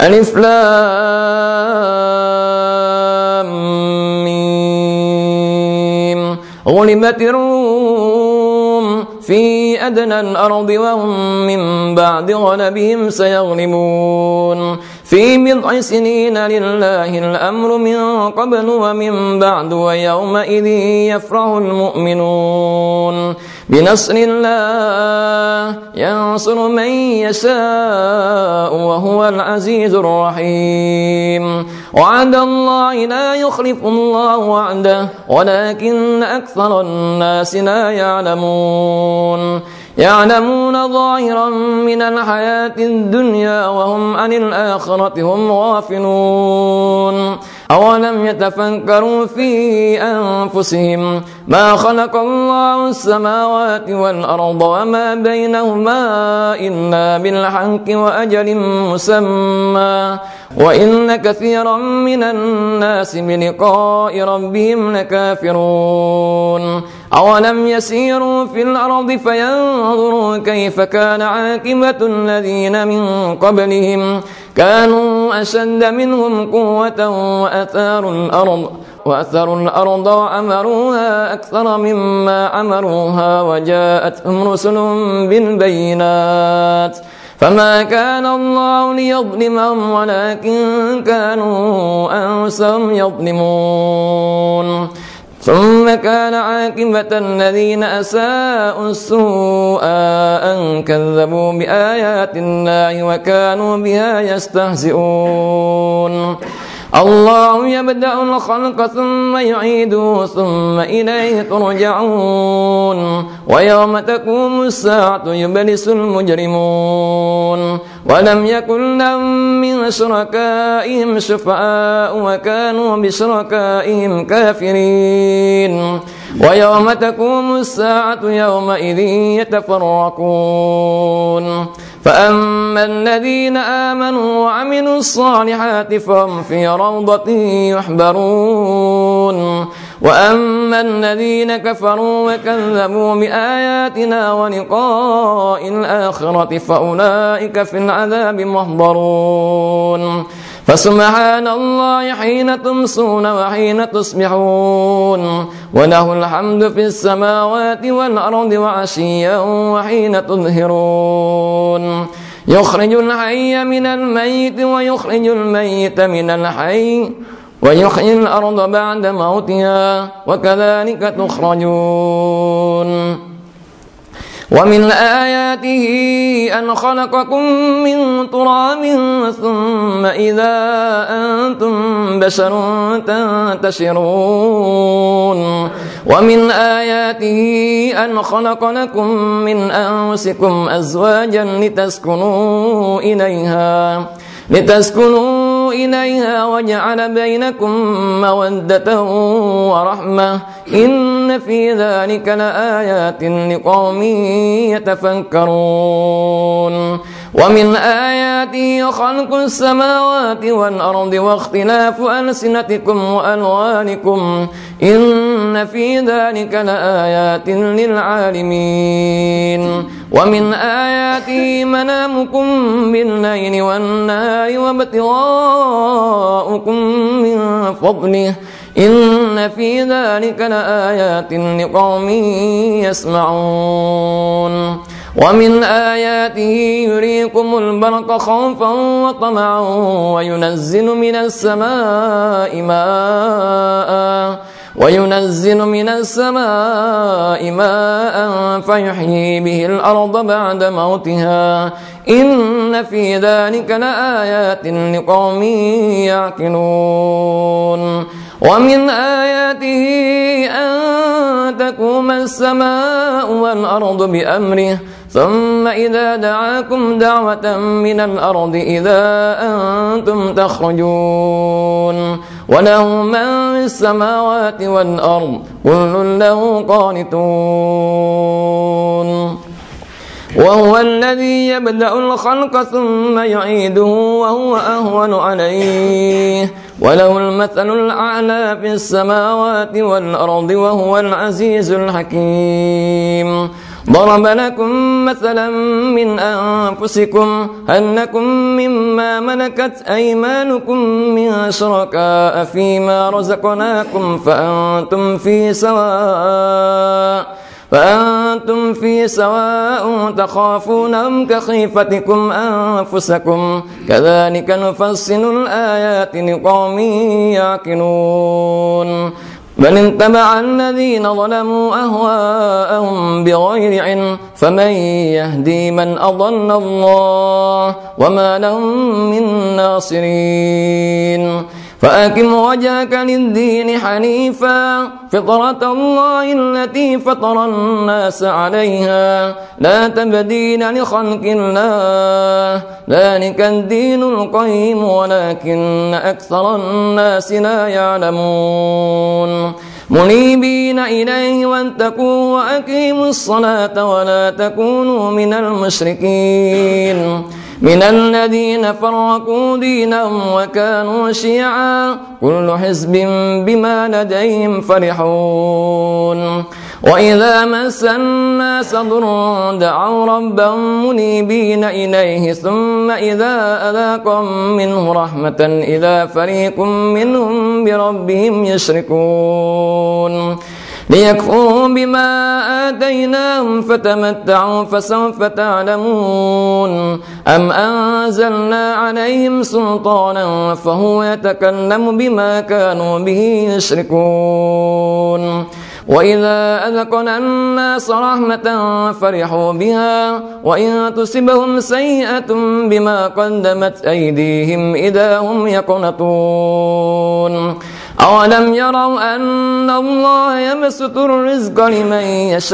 ألف لام ميم. غلبت الروم في أدنى الأرض وهم من بعد غلبهم سيغلبون في بضع سنين لله الأمر من قبل ومن بعد ويومئذ يفرح المؤمنون بنصر الله ينصر من يشاء وهو العزيز الرحيم. وعد الله لا يخلف الله وعده ولكن أكثر الناس لا يعلمون ظاهرا من الحياة الدنيا وهم عن الآخرة هم غافلون. أولم يتفكروا في أنفسهم ما خلق الله السماوات والأرض وما بينهما إلا بالحق وأجل مسمى وإن كثيرا من الناس بلقاء ربهم لكافرون. أولم يسيروا في الأرض فينظروا كيف كان عاقبة الذين من قبلهم كانوا أشد منهم قوة وأثروا الأرض وعمروها أكثر مما عمروها وجاءتهم رسل بالبينات فما كان الله ليظلمهم ولكن كانوا أنفسهم يظلمون. ثم كان عاقبة الذين أساءوا السوء أن كذبوا بآيات الله وكانوا بها يستهزئون. الله يبدأ الخلق ثم يعيده ثم إليه ترجعون. ويوم تقوم الساعة يبلس المجرمون ولم يكن لهم من شركائهم شفعاء وكانوا بشركائهم كافرين. ويوم تقوم الساعة يومئذ يتفرقون. فأما الذين آمنوا وعملوا الصالحات فهم في روضة يحبرون. وأما الذين كفروا وكذبوا بآياتنا ولقاء الآخرة فأولئك في العذاب محضرون. فسبحان الله حين تمسون وحين تصبحون وله الحمد في السماوات والأرض وعشيا وحين تظهرون. يخرج الحي من الميت ويخرج الميت من الحي ويحيي الأرض بعد موتها وكذلك تخرجون. ومن آياته أن خلقكم من تراب ثم إذا أنتم بشر تنتشرون. ومن آياته أن خلق لكم من أنفسكم أزواجا لتسكنوا إليها وجعل بينكم مودة ورحمة إن في ذلك لآيات لقوم يتفكرون. ومن آياته خلق السماوات والأرض واختلاف ألسنتكم وألوانكم إن في ذلك لآيات للعالمين. ومن آياته منامكم بالليل والنهار وابتغاؤكم من فضله إن في ذلك لآيات لقوم يسمعون. ومن آياته يريكم البرق خوفا وطمعا وينزل من السماء ماء فيحيي به الأرض بعد موتها إن في ذلك لآيات لقوم يعقلون. ومن آياته أن تقوم السماء والأرض بأمره ثم إذا دعاكم دعوة من الأرض إذا أنتم تخرجون. وله من في السماوات والأرض كل له قانتون. وهو الذي يبدأ الخلق ثم يعيده وهو أهون عليه وله المثل الأعلى في السماوات والأرض وهو العزيز الحكيم. ضرب لكم مثلا من أنفسكم هل لكم مما ملكت أيمانكم من شركاء فيما رزقناكم فأنتم في سواء تخافونهم كخيفتكم أنفسكم كذلك نفصل الآيات لقوم يعقلون بل اتبع الذين ظلموا أهواءهم بغير علم فمن يهدي من أضل الله وما لهم من ناصرين فأقم وجهك للدين حنيفا فطرة الله التي فطر الناس عليها لا تبديل لخلق الله ذلك الدين القيم ولكن أكثر الناس لا يعلمون منيبين إليه واتقوا وأقيموا الصلاة ولا تكونوا من المشركين من الذين فرقوا دينهم وكانوا شيعا كل حزب بما لديهم فرحون وإذا مس الناس ضر دعوا ربهم منيبين إليه ثم إذا أذاقهم منه رحمة إذا فريق منهم بربهم يشركون ليكفروا بما آتيناهم فتمتعوا فسوف تعلمون أم أنزلنا عليهم سلطانا فهو يتكلم بما كانوا به يشركون وإذا أذقنا الناس رحمة فرحوا بها وإن تصبهم سيئة بما قدمت أيديهم إذا هم يقنطون أولم يروا أن الله يبسط الرزق لمن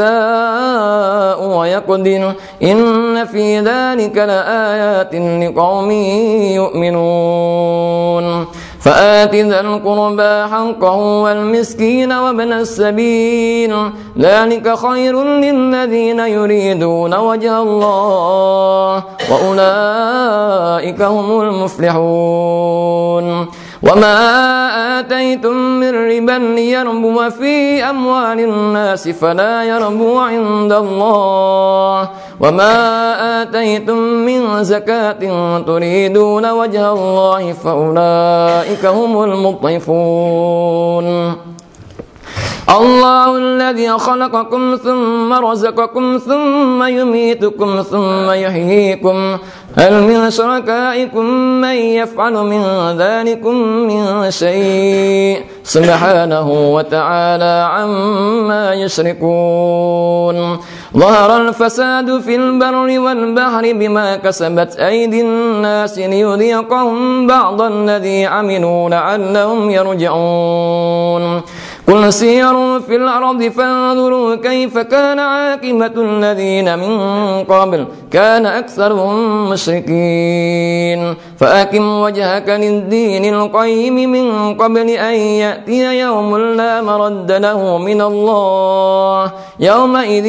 يشاء ويقدر إن في ذلك لآيات لقوم يؤمنون فآت ذا القربى حقه والمسكين وابن السبيل ذلك خير للذين يريدون وجه الله وأولئك هم المفلحون وما آتيتم من ربا ليربو في أموال الناس فلا يربو عند الله وما آتيتم من زكاة تريدون وجه الله فأولئك هم المضعفون الله الذي خلقكم ثم رزقكم ثم يميتكم ثم يحييكم هل من شركائكم من يفعل من ذلكم من شيء سبحانه وتعالى عما يشركون ظهر الفساد في البر والبحر بما كسبت أيدي الناس ليذيقهم بعض الذي عملوا لعلهم يرجعون قل سيروا في الأرض فانظروا كيف كان عاقبة الذين من قبل كان أكثرهم مشركين فأقم وجهك للدين القيم من قبل أن يأتي يوم لا مرد له من الله يومئذ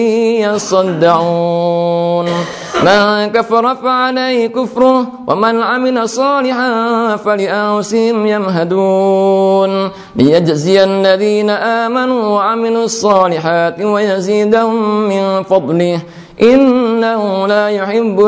يصدعون من كفر فعليه كفره ومن عمل صالحا فلأنفسهم يمهدون ليجزي الذين آمنوا وعملوا الصالحات ويزيدهم من فضله إنه لا يحب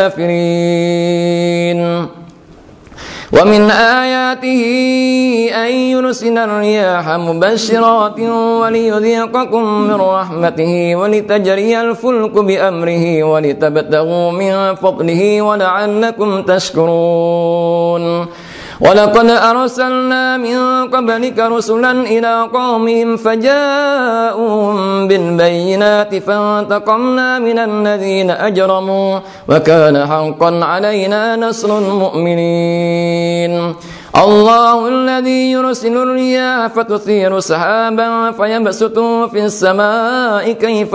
الكافرين ومن آياته أن يرسل الرياح مبشرات وليذيقكم من رحمته ولتجري الفلك بأمره ولتبتغوا من فضله ولعلكم تشكرون ولقد أرسلنا من قبلك رسلا إلى قومهم فجاءوهم بالبينات فانتقمنا من الذين أجرموا وكان حقا علينا نصر المؤمنين الله الذي يرسل الرياح فتثير سحابا فيبسطه في السماء كيف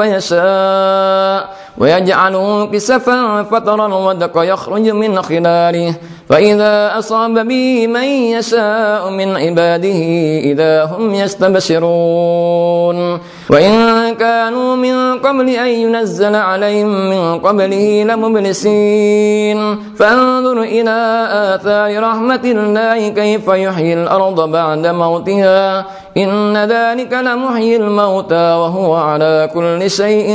يشاء ويجعله كسفا فترى الودق يخرج من خلاله فإذا أصاب به من يشاء من عباده إذا هم يستبشرون وإن كانوا من قبل أن ينزل عليهم من قبله لمبلسين فانظر إلى آثار رحمة الله كيف يحيي الأرض بعد موتها إن ذلك لمحيي الموتى وهو على كل شيء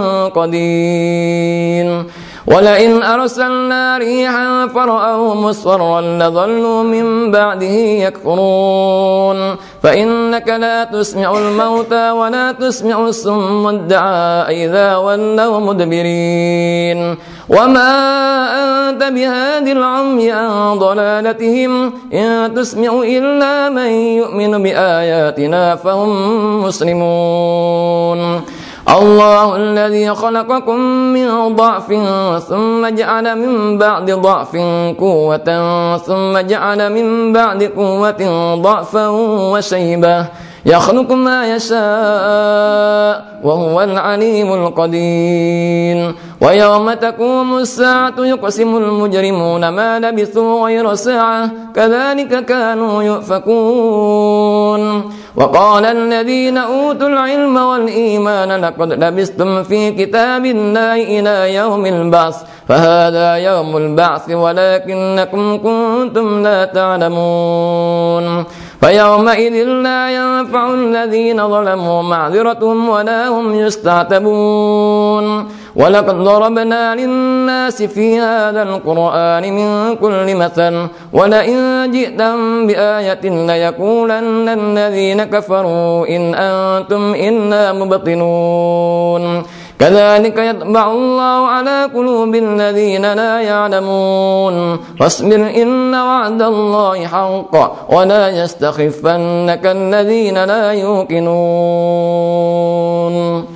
قدير ولئن أرسلنا ريحا فرأوه مصفرا لظلوا من بعده يكفرون فإنك لا تسمع الموتى ولا تسمع الصم الدعاء إذا ولوا مدبرين وما أنت بهادي العمي عن ضلالتهم إن تسمع إلا من يؤمن بآياتنا فهم مسلمون الله الذي خلقكم من ضعف ثم جعل من بعد ضعف قوة ثم جعل من بعد قوة ضعفا وشيبة يخلق ما يشاء وهو العليم القدير ويوم تقوم الساعة يقسم المجرمون ما لبثوا غير ساعة كذلك كانوا يؤفكون وقال الذين أوتوا العلم والإيمان لقد لبثتم في كتاب الله إلى يوم البعث فهذا يوم البعث ولكنكم كنتم لا تعلمون فيومئذ لا ينفع الذين ظلموا معذرتهم ولا هم يستعتبون ولقد ضربنا للناس في هذا القرآن من كل مثل ولئن جئتم بآية ليقولن الذين كفروا إن أنتم إلا مبطلون كذلك يطبع الله على قلوب الذين لا يعلمون فاصبر إن وعد الله حق ولا يستخفنك الذين لا يوقنون